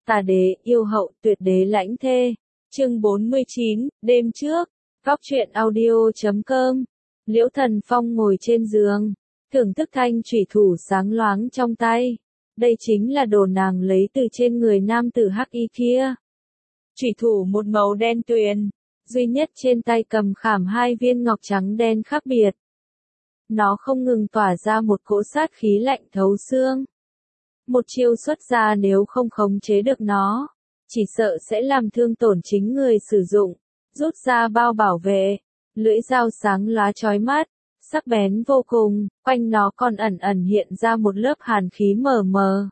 Tà đế, yêu hậu, tuyệt đế lãnh thê. Chương 49, đêm trước. Góc truyện audio.com. Liễu Thần Phong ngồi trên giường, thưởng thức thanh chủy thủ sáng loáng trong tay. Đây chính là đồ nàng lấy từ trên người nam tử hắc y kia. Chủy thủ một màu đen tuyền, duy nhất trên tay cầm khảm hai viên ngọc trắng đen khác biệt. Nó không ngừng tỏa ra một cỗ sát khí lạnh thấu xương. Một chiêu xuất ra nếu không khống chế được nó, chỉ sợ sẽ làm thương tổn chính người sử dụng. Rút ra bao bảo vệ, lưỡi dao sáng lóa chói mắt, sắc bén vô cùng, quanh nó còn ẩn ẩn hiện ra một lớp hàn khí mờ mờ.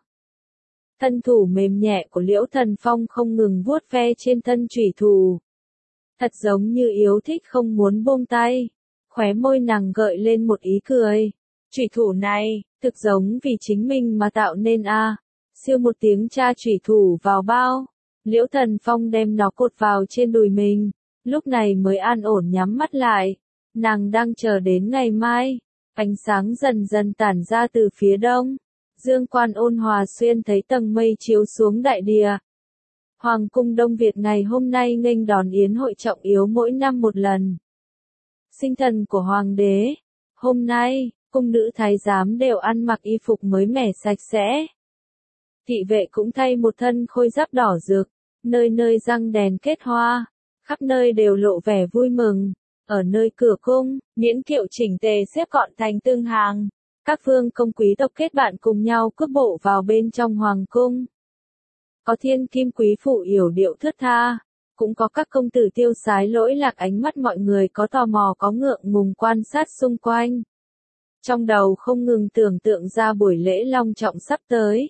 Thân thủ mềm nhẹ của Liễu Thần Phong không ngừng vuốt ve trên thân chủy thủ. Thật giống như yêu thích không muốn buông tay. Khóe môi nàng gợi lên một ý cười. Chủy thủ này, thực giống vì chính mình mà tạo nên a. Siêu một tiếng tra chủy thủ vào bao. Liễu Thần Phong đem nó cột vào trên đùi mình. Lúc này mới an ổn nhắm mắt lại. Nàng đang chờ đến ngày mai. Ánh sáng dần dần tản ra từ phía đông. Dương quan ôn hòa xuyên thấy tầng mây chiếu xuống đại địa. Hoàng cung Đông Việt ngày hôm nay nghênh đón yến hội trọng yếu mỗi năm một lần. Sinh thần của hoàng đế. Hôm nay, cung nữ thái giám đều ăn mặc y phục mới mẻ sạch sẽ. Thị vệ cũng thay một thân khôi giáp đỏ rực, nơi nơi răng đèn kết hoa, khắp nơi đều lộ vẻ vui mừng. Ở nơi cửa cung, miễn kiệu chỉnh tề xếp gọn thành từng hàng. Các vương công quý tộc kết bạn cùng nhau cướp bộ vào bên trong hoàng cung. Có thiên kim quý phụ yểu điệu thướt tha, cũng có các công tử tiêu sái lỗi lạc, ánh mắt mọi người có tò mò có ngượng ngùng quan sát xung quanh. Trong đầu không ngừng tưởng tượng ra buổi lễ long trọng sắp tới.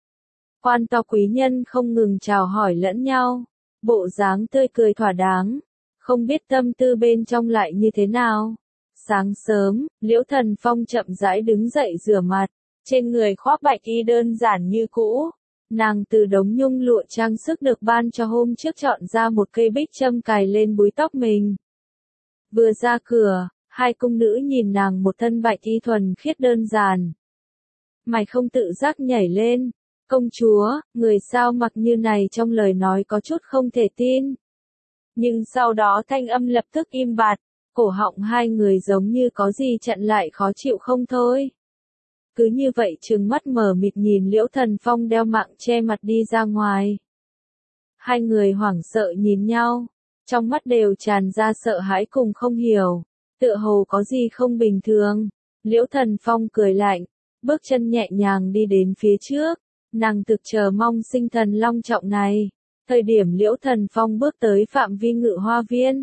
Quan to quý nhân không ngừng chào hỏi lẫn nhau, bộ dáng tươi cười thỏa đáng, không biết tâm tư bên trong lại như thế nào. Sáng sớm, Liễu Thần Phong chậm rãi đứng dậy rửa mặt, trên người khoác bạch y đơn giản như cũ. Nàng từ đống nhung lụa trang sức được ban cho hôm trước chọn ra một cây bích châm cài lên búi tóc mình. Vừa ra cửa, hai cung nữ nhìn nàng một thân bạch y thuần khiết đơn giản. Mày không tự giác nhảy lên. Công chúa, người sao mặc như này trong lời nói có chút không thể tin. Nhưng sau đó thanh âm lập tức im bặt, cổ họng hai người giống như có gì chặn lại khó chịu không thôi. Cứ như vậy trừng mắt mờ mịt nhìn Liễu Thần Phong đeo mạng che mặt đi ra ngoài. Hai người hoảng sợ nhìn nhau, trong mắt đều tràn ra sợ hãi cùng không hiểu, tựa hồ có gì không bình thường. Liễu Thần Phong cười lạnh, bước chân nhẹ nhàng đi đến phía trước, nàng thực chờ mong sinh thần long trọng này. Thời điểm Liễu Thần Phong bước tới phạm vi ngự hoa viên,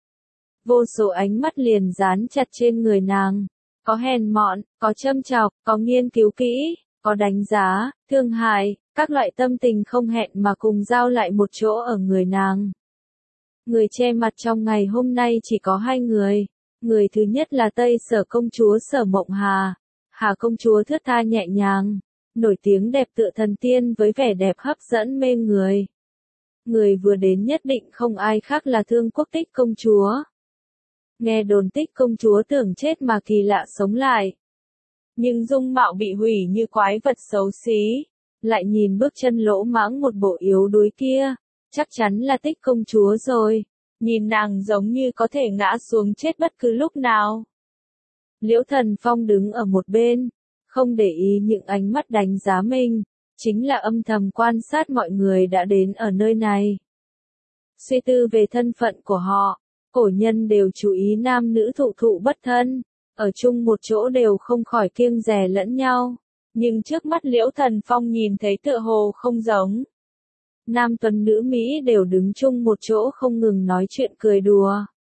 vô số ánh mắt liền dán chặt trên người nàng. Có hèn mọn, có châm chọc, có nghiên cứu kỹ, có đánh giá, thương hại, các loại tâm tình không hẹn mà cùng giao lại một chỗ ở người nàng. Người che mặt trong ngày hôm nay chỉ có hai người. Người thứ nhất là Tây Sở công chúa Sở Mộng Hà. Hà công chúa thướt tha nhẹ nhàng, nổi tiếng đẹp tựa thần tiên với vẻ đẹp hấp dẫn mê người. Người vừa đến nhất định không ai khác là Thương Quốc Tích công chúa. Nghe đồn Tích công chúa tưởng chết mà kỳ lạ sống lại. Nhưng dung mạo bị hủy như quái vật xấu xí. Lại nhìn bước chân lỗ mãng một bộ yếu đuối kia. Chắc chắn là Tích công chúa rồi. Nhìn nàng giống như có thể ngã xuống chết bất cứ lúc nào. Liễu Thần Phong đứng ở một bên, không để ý những ánh mắt đánh giá mình. Chính là âm thầm quan sát mọi người đã đến ở nơi này. Suy tư về thân phận của họ. Cổ nhân đều chú ý nam nữ thụ thụ bất thân, ở chung một chỗ đều không khỏi kiêng dè lẫn nhau. Nhưng trước mắt Liễu Thần Phong nhìn thấy tựa hồ không giống. Nam tuấn nữ Mỹ đều đứng chung một chỗ không ngừng nói chuyện cười đùa.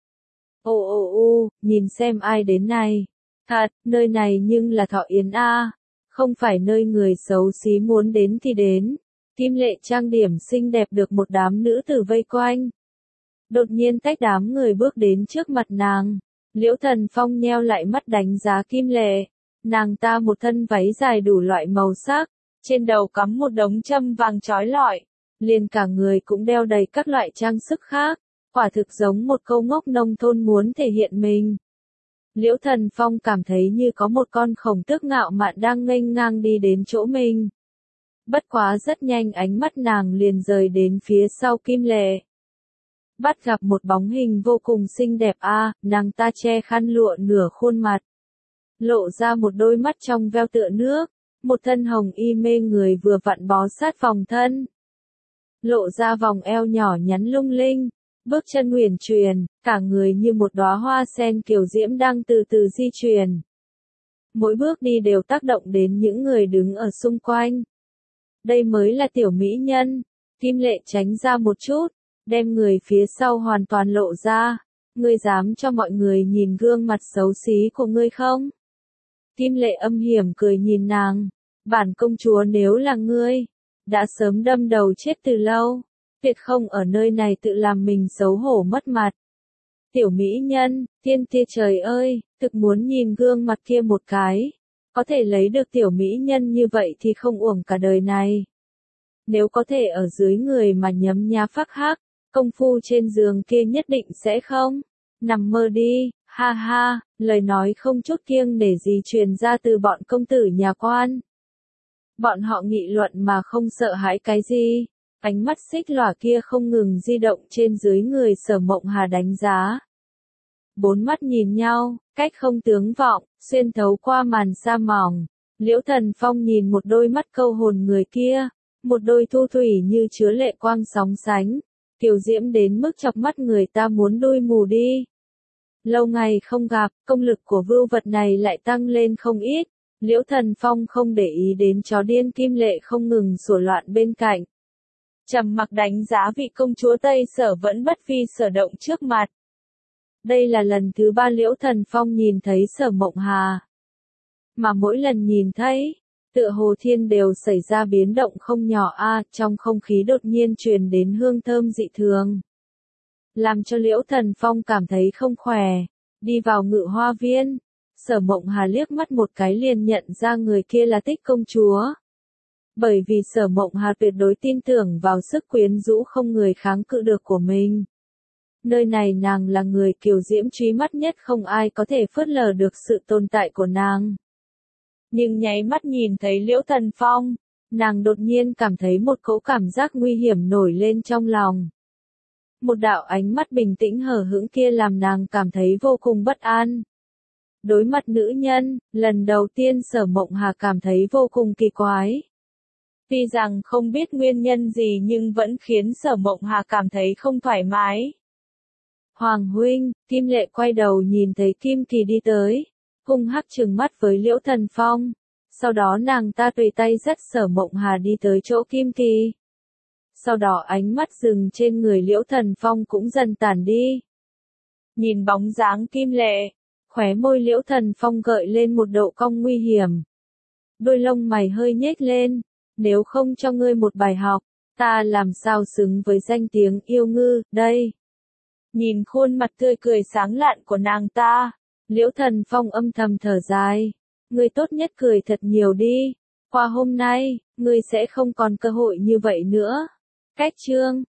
Nhìn xem ai đến này. Thật, nơi này nhưng là thọ yến a, không phải nơi người xấu xí muốn đến thì đến. Kim Lệ trang điểm xinh đẹp được một đám nữ tử vây quanh. Đột nhiên tách đám người bước đến trước mặt nàng. Liễu Thần Phong nheo lại mắt đánh giá Kim Lệ. Nàng ta một thân váy dài đủ loại màu sắc, trên đầu cắm một đống châm vàng chói lọi, liền cả người cũng đeo đầy các loại trang sức khác, quả thực giống một câu ngốc nông thôn muốn thể hiện mình. Liễu Thần Phong cảm thấy như có một con khổng tước ngạo mạn đang nghênh ngang đi đến chỗ mình. Bất quá rất nhanh ánh mắt nàng liền rời đến phía sau Kim Lệ. Bắt gặp một bóng hình vô cùng xinh đẹp nàng ta che khăn lụa nửa khuôn mặt. Lộ ra một đôi mắt trong veo tựa nước, một thân hồng y mê người vừa vặn bó sát vòng thân. Lộ ra vòng eo nhỏ nhắn lung linh, bước chân huyền chuyển, cả người như một đóa hoa sen kiều diễm đang từ từ di chuyển. Mỗi bước đi đều tác động đến những người đứng ở xung quanh. Đây mới là tiểu mỹ nhân. Kim Lệ tránh ra một chút, đem người phía sau hoàn toàn lộ ra. Ngươi dám cho mọi người nhìn gương mặt xấu xí của ngươi không? Kim Lệ âm hiểm cười nhìn nàng. Bản công chúa nếu là ngươi, đã sớm đâm đầu chết từ lâu. Tuyệt không ở nơi này tự làm mình xấu hổ mất mặt. Tiểu mỹ nhân, tiên tia trời ơi, thực muốn nhìn gương mặt kia một cái. Có thể lấy được tiểu mỹ nhân như vậy thì không uổng cả đời này. Nếu có thể ở dưới người mà nhấm nhá phác hắc, công phu trên giường kia nhất định sẽ không. Nằm mơ đi, ha ha, lời nói không chút kiêng nể gì truyền ra từ bọn công tử nhà quan. Bọn họ nghị luận mà không sợ hãi cái gì. Ánh mắt xích lòa kia không ngừng di động trên dưới người Sở Mộng Hà đánh giá. Bốn mắt nhìn nhau, cách không tướng vọng, xuyên thấu qua màn sa mỏng. Liễu Thần Phong nhìn một đôi mắt câu hồn người kia, một đôi thu thủy như chứa lệ quang sóng sánh, kiều diễm đến mức chọc mắt người ta muốn đuôi mù đi. Lâu ngày không gặp, công lực của vưu vật này lại tăng lên không ít. Liễu Thần Phong không để ý đến chó điên Kim Lệ không ngừng sủa loạn bên cạnh. Trầm mặc đánh giá vị công chúa Tây Sở vẫn bất vi sở động trước mặt. Đây là lần thứ 3 Liễu Thần Phong nhìn thấy Sở Mộng Hà. Mà mỗi lần nhìn thấy, tựa hồ thiên đều xảy ra biến động không nhỏ trong không khí đột nhiên truyền đến hương thơm dị thường. Làm cho Liễu Thần Phong cảm thấy không khỏe, đi vào Ngự Hoa Viên. Sở Mộng Hà liếc mắt một cái liền nhận ra người kia là Tích công chúa. Bởi vì Sở Mộng Hà tuyệt đối tin tưởng vào sức quyến rũ không người kháng cự được của mình. Nơi này nàng là người kiều diễm truy mắt nhất, không ai có thể phớt lờ được sự tồn tại của nàng. Nhưng nháy mắt nhìn thấy Liễu Thần Phong, nàng đột nhiên cảm thấy một cỗ cảm giác nguy hiểm nổi lên trong lòng. Một đạo ánh mắt bình tĩnh hờ hững kia làm nàng cảm thấy vô cùng bất an. Đối mặt nữ nhân, lần đầu tiên Sở Mộng Hà cảm thấy vô cùng kỳ quái. Tuy rằng không biết nguyên nhân gì nhưng vẫn khiến Sở Mộng Hà cảm thấy không thoải mái. Hoàng huynh, Kim Lệ quay đầu nhìn thấy Kim Kỳ đi tới, hung hắc trừng mắt với Liễu Thần Phong. Sau đó nàng ta tùy tay dắt Sở Mộng Hà đi tới chỗ Kim Kỳ. Sau đó ánh mắt dừng trên người Liễu Thần Phong cũng dần tản đi. Nhìn bóng dáng Kim Lệ, khóe môi Liễu Thần Phong gợi lên một độ cong nguy hiểm. Đôi lông mày hơi nhếch lên, nếu không cho ngươi một bài học, ta làm sao xứng với danh tiếng yêu ngư, đây. Nhìn khuôn mặt tươi cười sáng lạn của nàng ta, Liễu Thần Phong âm thầm thở dài. Ngươi tốt nhất cười thật nhiều đi, qua hôm nay, ngươi sẽ không còn cơ hội như vậy nữa. Cách chương